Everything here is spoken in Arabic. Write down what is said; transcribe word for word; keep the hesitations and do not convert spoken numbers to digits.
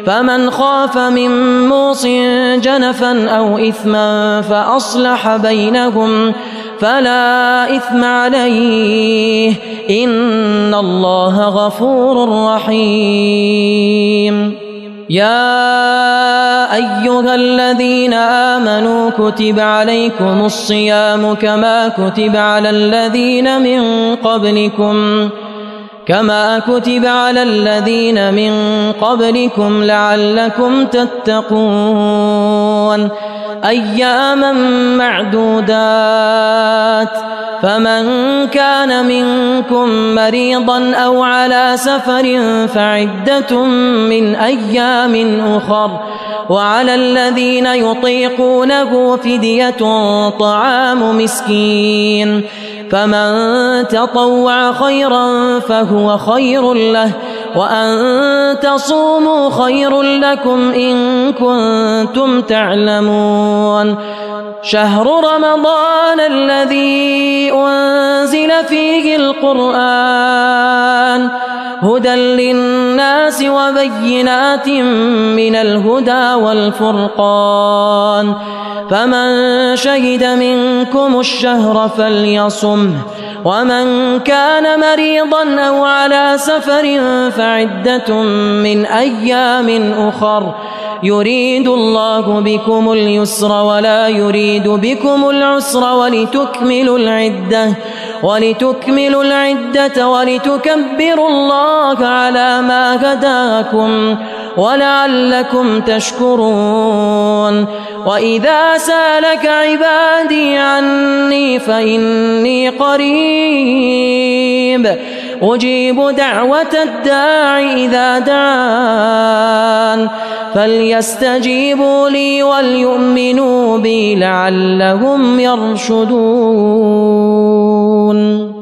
فمن خاف من موص جنفا أو إثما فأصلح بينهم فلا إثم عليه إن الله غفور رحيم. يا أيها الذين آمنوا كتب عليكم الصيام كما كتب على الذين من قبلكم كما كتب على الذين من قبلكم لعلكم تتقون أياما معدودات فمن كان منكم مريضا أو على سفر فعدة من أيام أخر وعلى الذين يطيقونه فدية طعام مسكين فمن تطوع خيرا فهو خير له وأن تصوموا خير لكم إن كنتم تعلمون. شهر رمضان الذي أنزل فيه القرآن هدى للناس وبينات من الهدى والفرقان فمن شهد منكم الشهر فليصمه ومن كان مريضا أو على سفر فعدة من أيام أخر يريد الله بكم اليسر ولا يريد بكم العسر ولتكملوا العدة ولتكملوا العدة ولتكبروا الله على ما هداكم ولعلكم تشكرون. وإذا سألك عبادي عني فإني قريب أجيب دعوة الداع إذا دعان فليستجيبوا لي وليؤمنوا بي لعلهم يرشدون.